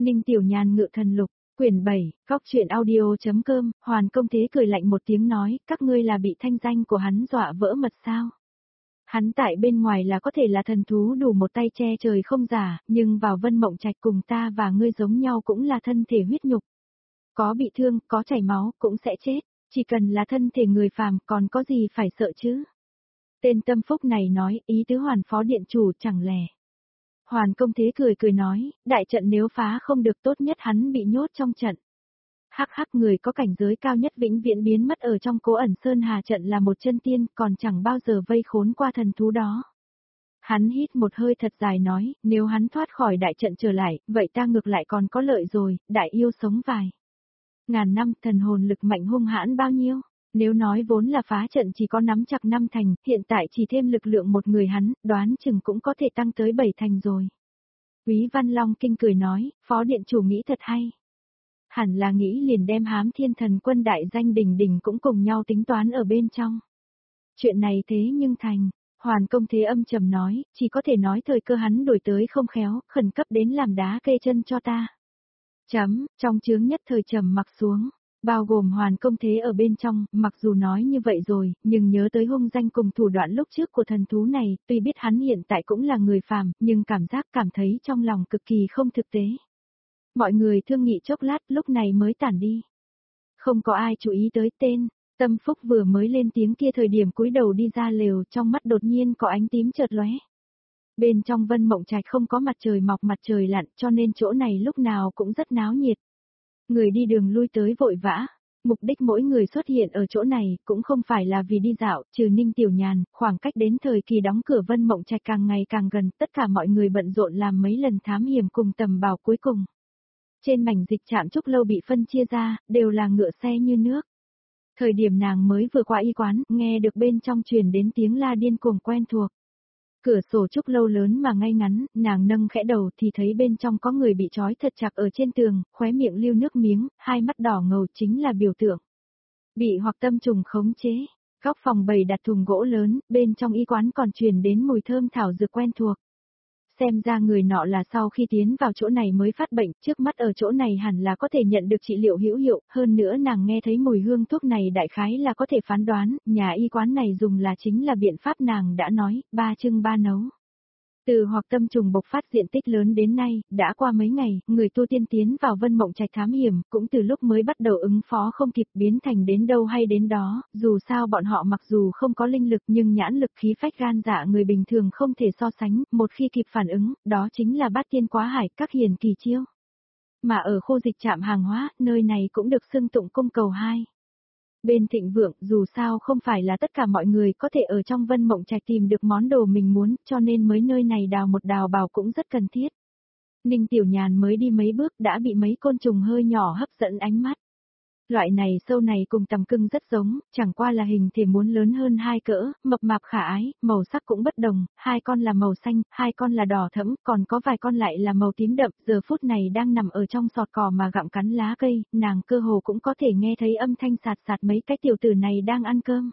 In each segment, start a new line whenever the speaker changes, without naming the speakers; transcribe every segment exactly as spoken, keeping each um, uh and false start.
Ninh Tiểu Nhàn ngự thần lục, quyển bảy, góc truyện audio.com, Hoàn Công Thế cười lạnh một tiếng nói, các ngươi là bị thanh danh của hắn dọa vỡ mật sao? Hắn tại bên ngoài là có thể là thần thú đủ một tay che trời không giả, nhưng vào Vân Mộng Trạch cùng ta và ngươi giống nhau cũng là thân thể huyết nhục. Có bị thương, có chảy máu, cũng sẽ chết, chỉ cần là thân thể người phàm còn có gì phải sợ chứ? Tên tâm phúc này nói, ý tứ Hoàn phó điện chủ chẳng lẽ. Hoàn Công Thế cười cười nói, đại trận nếu phá không được tốt nhất hắn bị nhốt trong trận. Hắc hắc, người có cảnh giới cao nhất vĩnh viễn biến mất ở trong Cố Ẩn Sơn Hà trận là một chân tiên, còn chẳng bao giờ vây khốn qua thần thú đó. Hắn hít một hơi thật dài nói, nếu hắn thoát khỏi đại trận trở lại, vậy ta ngược lại còn có lợi rồi, đại yêu sống vài ngàn năm, thần hồn lực mạnh hung hãn bao nhiêu. Nếu nói vốn là phá trận chỉ có nắm chặt năm thành, hiện tại chỉ thêm lực lượng một người hắn, đoán chừng cũng có thể tăng tới bảy thành rồi. Quý Văn Long kinh cười nói, phó điện chủ nghĩ thật hay. Hẳn là nghĩ liền đem Hám Thiên Thần Quân đại danh đỉnh đỉnh cũng cùng nhau tính toán ở bên trong. Chuyện này thế nhưng thành, Hoàn Công Thế âm trầm nói, chỉ có thể nói thời cơ hắn đổi tới không khéo, khẩn cấp đến làm đá kê chân cho ta. Chấm, trong chướng nhất thời trầm mặc xuống. Bao gồm Hoàn Công Thế ở bên trong, mặc dù nói như vậy rồi, nhưng nhớ tới hung danh cùng thủ đoạn lúc trước của thần thú này, tuy biết hắn hiện tại cũng là người phàm, nhưng cảm giác cảm thấy trong lòng cực kỳ không thực tế. Mọi người thương nghị chốc lát lúc này mới tản đi. Không có ai chú ý tới tên, Tâm Phúc vừa mới lên tiếng kia thời điểm cúi đầu đi ra lều, trong mắt đột nhiên có ánh tím chợt lóe. Bên trong Vân Mộng Trạch không có mặt trời mọc mặt trời lặn, cho nên chỗ này lúc nào cũng rất náo nhiệt. Người đi đường lui tới vội vã, mục đích mỗi người xuất hiện ở chỗ này cũng không phải là vì đi dạo, trừ Ninh Tiểu Nhàn, khoảng cách đến thời kỳ đóng cửa Vân Mộng Trạch càng ngày càng gần, tất cả mọi người bận rộn làm mấy lần thám hiểm cùng tầm bảo cuối cùng. Trên mảnh dịch trạm Trúc Lâu bị phân chia ra, đều là ngựa xe như nước. Thời điểm nàng mới vừa qua y quán, nghe được bên trong truyền đến tiếng la điên cuồng quen thuộc. Cửa sổ Trúc Lâu lớn mà ngay ngắn, nàng nâng khẽ đầu thì thấy bên trong có người bị trói thật chặt ở trên tường, khóe miệng lưu nước miếng, hai mắt đỏ ngầu chính là biểu tượng. Bị hoặc tâm trùng khống chế, góc phòng bày đặt thùng gỗ lớn, bên trong y quán còn truyền đến mùi thơm thảo dược quen thuộc. Xem ra người nọ là sau khi tiến vào chỗ này mới phát bệnh, trước mắt ở chỗ này hẳn là có thể nhận được trị liệu hữu hiệu, hơn nữa nàng nghe thấy mùi hương thuốc này đại khái là có thể phán đoán, nhà y quán này dùng là chính là biện pháp nàng đã nói, ba chưng ba nấu. Từ hoặc tâm trùng bộc phát diện tích lớn đến nay, đã qua mấy ngày, người tu tiên tiến vào Vân Mộng Trạch thám hiểm, cũng từ lúc mới bắt đầu ứng phó không kịp biến thành đến đâu hay đến đó, dù sao bọn họ mặc dù không có linh lực nhưng nhãn lực khí phách gan dạ người bình thường không thể so sánh, một khi kịp phản ứng, đó chính là bát tiên quá hải, các hiền kỳ chiêu. Mà ở khu dịch trạm hàng hóa, nơi này cũng được xưng tụng cung cầu hai. Bên thịnh vượng, dù sao không phải là tất cả mọi người có thể ở trong Vân Mộng Trạch tìm được món đồ mình muốn, cho nên mới nơi này đào một đào bảo cũng rất cần thiết. Ninh Tiểu Nhàn mới đi mấy bước đã bị mấy côn trùng hơi nhỏ hấp dẫn ánh mắt. Loại này sâu này cùng tằm cưng rất giống, chẳng qua là hình thể muốn lớn hơn hai cỡ, mập mạp khả ái, màu sắc cũng bất đồng, hai con là màu xanh, hai con là đỏ thẫm, còn có vài con lại là màu tím đậm, giờ phút này đang nằm ở trong sọt cỏ mà gặm cắn lá cây, nàng cơ hồ cũng có thể nghe thấy âm thanh sạt sạt mấy cái tiểu tử này đang ăn cơm.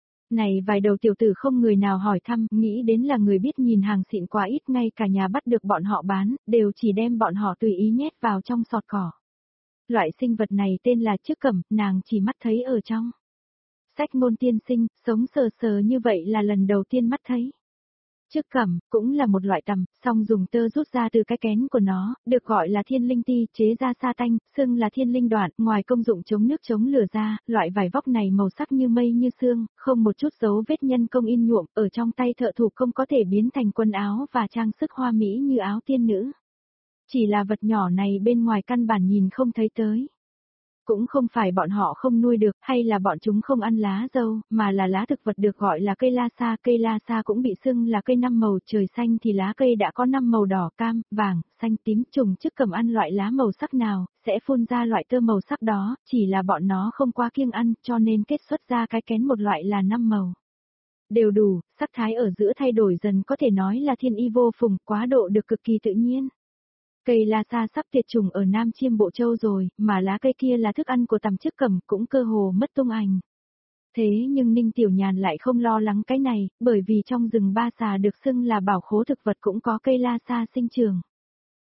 Này vài đầu tiểu tử không người nào hỏi thăm, nghĩ đến là người biết nhìn hàng xịn quá ít, ngay cả nhà bắt được bọn họ bán, đều chỉ đem bọn họ tùy ý nhét vào trong sọt cỏ. Loại sinh vật này tên là Trức Cẩm, nàng chỉ mắt thấy ở trong sách môn tiên sinh, sống sờ sờ như vậy là lần đầu tiên mắt thấy. Trức Cẩm, cũng là một loại tằm, song dùng tơ rút ra từ cái kén của nó, được gọi là thiên linh ti, chế ra sa tanh, xưng là thiên linh đoạn, ngoài công dụng chống nước chống lửa ra, loại vải vóc này màu sắc như mây như sương, không một chút dấu vết nhân công in nhuộm, ở trong tay thợ thủ công có thể biến thành quần áo và trang sức hoa mỹ như áo tiên nữ. Chỉ là vật nhỏ này bên ngoài căn bản nhìn không thấy tới. Cũng không phải bọn họ không nuôi được, hay là bọn chúng không ăn lá dâu, mà là lá thực vật được gọi là cây la sa. Cây la sa cũng bị xưng là cây năm màu, trời xanh thì lá cây đã có năm màu đỏ, cam, vàng, xanh, tím. Trùng Trức Cẩm ăn loại lá màu sắc nào, sẽ phun ra loại tơ màu sắc đó, chỉ là bọn nó không quá kiêng ăn, cho nên kết xuất ra cái kén một loại là năm màu. Đều đủ, sắc thái ở giữa thay đổi dần, có thể nói là thiên y vô phùng, quá độ được cực kỳ tự nhiên. Cây la sa sắp tuyệt chủng ở Nam Chiêm Bộ Châu rồi, mà lá cây kia là thức ăn của tằm Trức Cẩm, cũng cơ hồ mất tung ảnh. Thế nhưng Ninh Tiểu Nhàn lại không lo lắng cái này, bởi vì trong rừng Ba Xà được xưng là bảo khố thực vật cũng có cây la sa sinh trưởng.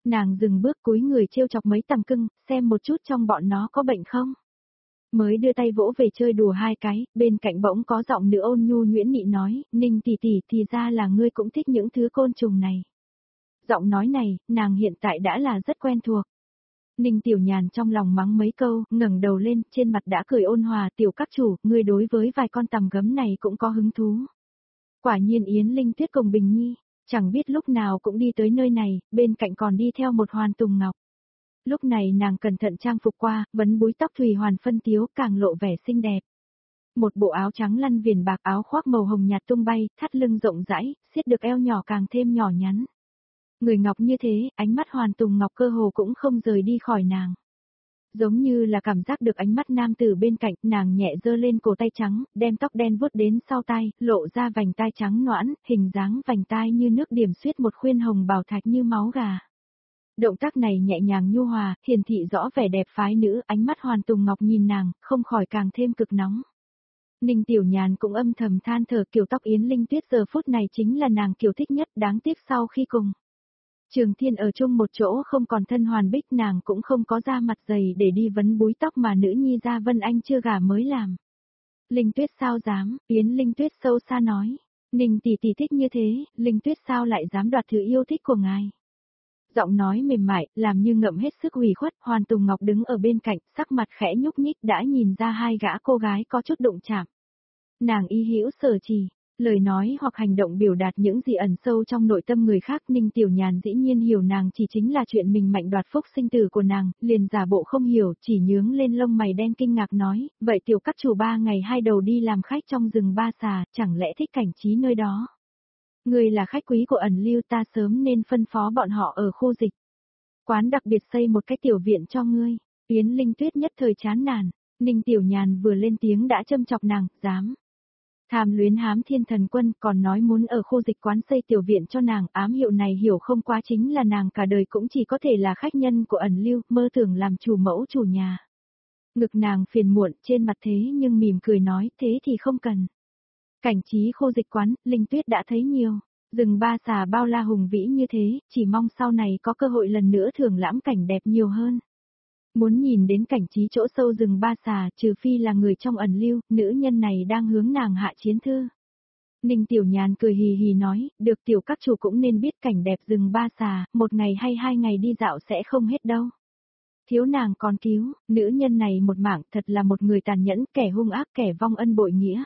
Nàng dừng bước cúi người trêu chọc mấy tằm cưng, xem một chút trong bọn nó có bệnh không. Mới đưa tay vỗ về chơi đùa hai cái, bên cạnh bỗng có giọng nữ ôn nhu nhuyễn nị nói, Ninh tỷ tỷ thì ra là ngươi cũng thích những thứ côn trùng này. Giọng nói này, nàng hiện tại đã là rất quen thuộc. Ninh Tiểu Nhàn trong lòng mắng mấy câu, ngẩng đầu lên, trên mặt đã cười ôn hòa, tiểu các chủ, ngươi đối với vài con tằm gấm này cũng có hứng thú. Quả nhiên Yến Linh Tuyết cùng Bình Nhi, chẳng biết lúc nào cũng đi tới nơi này, bên cạnh còn đi theo một Hoàn Tùng Ngọc. Lúc này nàng cẩn thận trang phục qua, vấn búi tóc thùy hoàn phân tiếu càng lộ vẻ xinh đẹp. Một bộ áo trắng lăn viền bạc, áo khoác màu hồng nhạt tung bay, thắt lưng rộng rãi, siết được eo nhỏ càng thêm nhỏ nhắn. Người ngọc như thế, ánh mắt Hoàn Tùng Ngọc cơ hồ cũng không rời đi khỏi nàng. Giống như là cảm giác được ánh mắt nam tử bên cạnh, nàng nhẹ giơ lên cổ tay trắng, đem tóc đen vuốt đến sau tai, lộ ra vành tai trắng nõn, hình dáng vành tai như nước điểm xuyết một khuyên hồng bảo thạch như máu gà. Động tác này nhẹ nhàng nhu hòa, hiển thị rõ vẻ đẹp phái nữ, ánh mắt Hoàn Tùng Ngọc nhìn nàng, không khỏi càng thêm cực nóng. Ninh Tiểu Nhàn cũng âm thầm than thở, kiểu tóc Yến Linh Tuyết giờ phút này chính là nàng kiểu thích nhất, đáng tiếc sau khi cùng Trường Thiên ở chung một chỗ không còn thân hoàn bích, nàng cũng không có da mặt dày để đi vấn búi tóc mà nữ nhi gia Vân Anh chưa gả mới làm. Linh Tuyết sao dám, Yến Linh Tuyết sâu xa nói. Ninh tỷ tỷ thích như thế, Linh Tuyết sao lại dám đoạt thứ yêu thích của ngài. Giọng nói mềm mại, làm như ngậm hết sức ủy khuất, Hoàn Tùng Ngọc đứng ở bên cạnh, sắc mặt khẽ nhúc nhích đã nhìn ra hai gã cô gái có chút đụng chạm. Nàng y hữu sở trì. Lời nói hoặc hành động biểu đạt những gì ẩn sâu trong nội tâm người khác. Ninh Tiểu Nhàn dĩ nhiên hiểu nàng chỉ chính là chuyện mình mạnh đoạt phúc sinh tử của nàng, liền giả bộ không hiểu, chỉ nhướng lên lông mày đen kinh ngạc nói, vậy tiểu các chủ ba ngày hai đầu đi làm khách trong rừng Ba Xà, chẳng lẽ thích cảnh trí nơi đó? Người là khách quý của ẩn lưu, ta sớm nên phân phó bọn họ ở khu dịch quán đặc biệt xây một cái tiểu viện cho ngươi. Yến Linh Tuyết nhất thời chán nản, Ninh Tiểu Nhàn vừa lên tiếng đã châm chọc nàng, dám. Tham luyến hám Thiên Thần Quân, còn nói muốn ở khu dịch quán xây tiểu viện cho nàng, ám hiệu này hiểu không quá chính là nàng cả đời cũng chỉ có thể là khách nhân của ẩn lưu, mơ tưởng làm chủ mẫu chủ nhà. Ngực nàng phiền muộn, trên mặt thế nhưng mỉm cười nói, thế thì không cần. Cảnh trí khu dịch quán, Linh Tuyết đã thấy nhiều, rừng Ba Xà bao la hùng vĩ như thế, chỉ mong sau này có cơ hội lần nữa thưởng lãm cảnh đẹp nhiều hơn. Muốn nhìn đến cảnh trí chỗ sâu rừng Ba Xà, trừ phi là người trong ẩn lưu, nữ nhân này đang hướng nàng hạ chiến thư. Ninh Tiểu Nhàn cười hì hì nói, được tiểu các chủ cũng nên biết cảnh đẹp rừng Ba Xà, một ngày hay hai ngày đi dạo sẽ không hết đâu. Thiếu nàng còn cứu, nữ nhân này một mảng thật là một người tàn nhẫn, kẻ hung ác, kẻ vong ân bội nghĩa.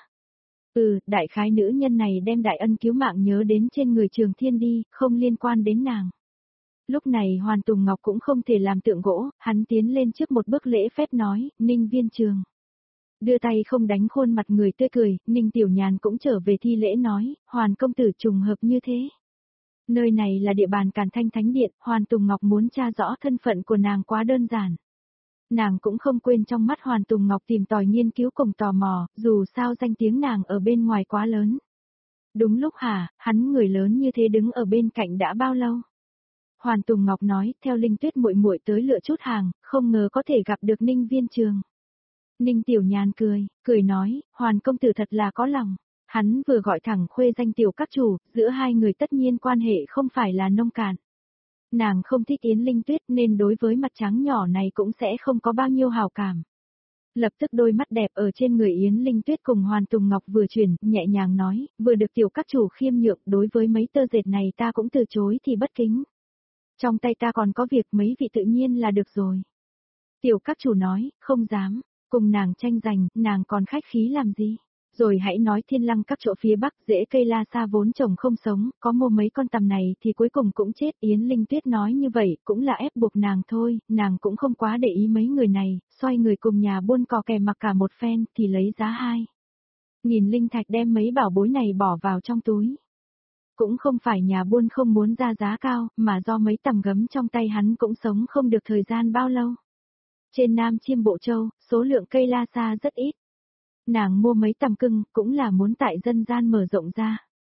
Ừ, đại khái nữ nhân này đem đại ân cứu mạng nhớ đến trên người Trường Thiên đi, không liên quan đến nàng. Lúc này Hoàn Tùng Ngọc cũng không thể làm tượng gỗ, hắn tiến lên trước một bước lễ phép nói, Ninh Viên Trường. Đưa tay không đánh khuôn mặt người tươi cười, Ninh Tiểu Nhàn cũng trở về thi lễ nói, Hoàn công tử trùng hợp như thế. Nơi này là địa bàn Càn Thanh Thánh Điện, Hoàn Tùng Ngọc muốn tra rõ thân phận của nàng quá đơn giản. Nàng cũng không quên trong mắt Hoàn Tùng Ngọc tìm tòi nghiên cứu cùng tò mò, dù sao danh tiếng nàng ở bên ngoài quá lớn. Đúng lúc hả, hắn người lớn như thế đứng ở bên cạnh đã bao lâu? Hoàn Tùng Ngọc nói, theo Linh Tuyết muội muội tới lựa chút hàng, không ngờ có thể gặp được Ninh Viên Trường. Ninh Tiểu Nhàn cười, cười nói, Hoàn công tử thật là có lòng. Hắn vừa gọi thẳng khuê danh tiểu các chủ, giữa hai người tất nhiên quan hệ không phải là nông cạn. Nàng không thích Yến Linh Tuyết nên đối với mặt trắng nhỏ này cũng sẽ không có bao nhiêu hào cảm. Lập tức đôi mắt đẹp ở trên người Yến Linh Tuyết cùng Hoàn Tùng Ngọc vừa chuyển, nhẹ nhàng nói, vừa được tiểu các chủ khiêm nhượng, đối với mấy tơ dệt này ta cũng từ chối thì bất kính. Trong tay ta còn có việc, mấy vị tự nhiên là được rồi. Tiểu các chủ nói, không dám, cùng nàng tranh giành, nàng còn khách khí làm gì. Rồi hãy nói Thiên Lăng các chỗ phía bắc rễ cây la sa vốn trồng không sống, có mua mấy con tằm này thì cuối cùng cũng chết. Yến Linh Tuyết nói như vậy cũng là ép buộc nàng thôi, nàng cũng không quá để ý mấy người này, xoay người cùng nhà buôn cò kè mặc cả một phen thì lấy giá hai. Nghìn linh thạch đem mấy bảo bối này bỏ vào trong túi. Cũng không phải nhà buôn không muốn ra giá cao, mà do mấy tằm gấm trong tay hắn cũng sống không được thời gian bao lâu. Trên Nam Chiêm Bộ Châu, số lượng cây la sa rất ít. Nàng mua mấy tằm cưng, cũng là muốn tại dân gian mở rộng ra.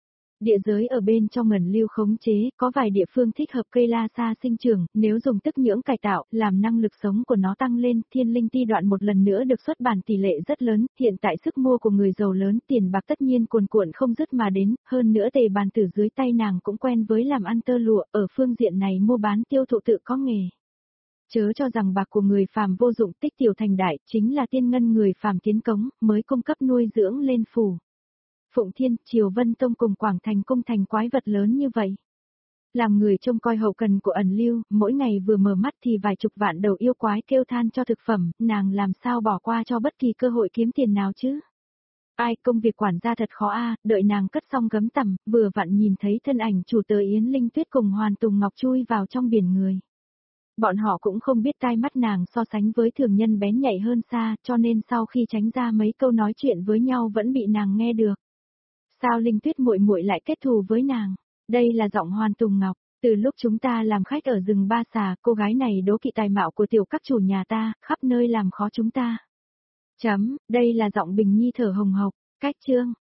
Địa giới ở bên trong ngẩn lưu khống chế, có vài địa phương thích hợp cây la sa sinh trưởng, nếu dùng tức nhưỡng cải tạo, làm năng lực sống của nó tăng lên, thiên linh ti đoạn một lần nữa được xuất bản tỷ lệ rất lớn, hiện tại sức mua của người giàu lớn, tiền bạc tất nhiên cuồn cuộn không dứt mà đến, hơn nữa tề bàn tử dưới tay nàng cũng quen với làm ăn tơ lụa, ở phương diện này mua bán tiêu thụ tự có nghề. Chớ cho rằng bạc của người phàm vô dụng, tích tiểu thành đại, chính là tiên ngân người phàm tiến cống, mới cung cấp nuôi dưỡng lên phủ. Phụng Thiên, Triều Vân Tông cùng Quảng Thành cung thành quái vật lớn như vậy. Làm người trông coi hậu cần của ẩn lưu, mỗi ngày vừa mở mắt thì vài chục vạn đầu yêu quái kêu than cho thực phẩm, nàng làm sao bỏ qua cho bất kỳ cơ hội kiếm tiền nào chứ. Ai, công việc quản gia thật khó a, đợi nàng cất xong gấm tằm, vừa vặn nhìn thấy thân ảnh chủ tớ Yến Linh Tuyết cùng Hoàn Tùng Ngọc chui vào trong biển người. Bọn họ cũng không biết tai mắt nàng so sánh với thường nhân bén nhạy hơn xa, cho nên sau khi tránh ra mấy câu nói chuyện với nhau vẫn bị nàng nghe được. Sao Linh Tuyết muội muội lại kết thù với nàng? Đây là giọng Hoàn Tùng Ngọc, từ lúc chúng ta làm khách ở rừng Ba Xà, cô gái này đố kỵ tài mạo của tiểu các chủ nhà ta, khắp nơi làm khó chúng ta. Chấm, đây là giọng Bình Nhi thở hồng hộc, cách chương.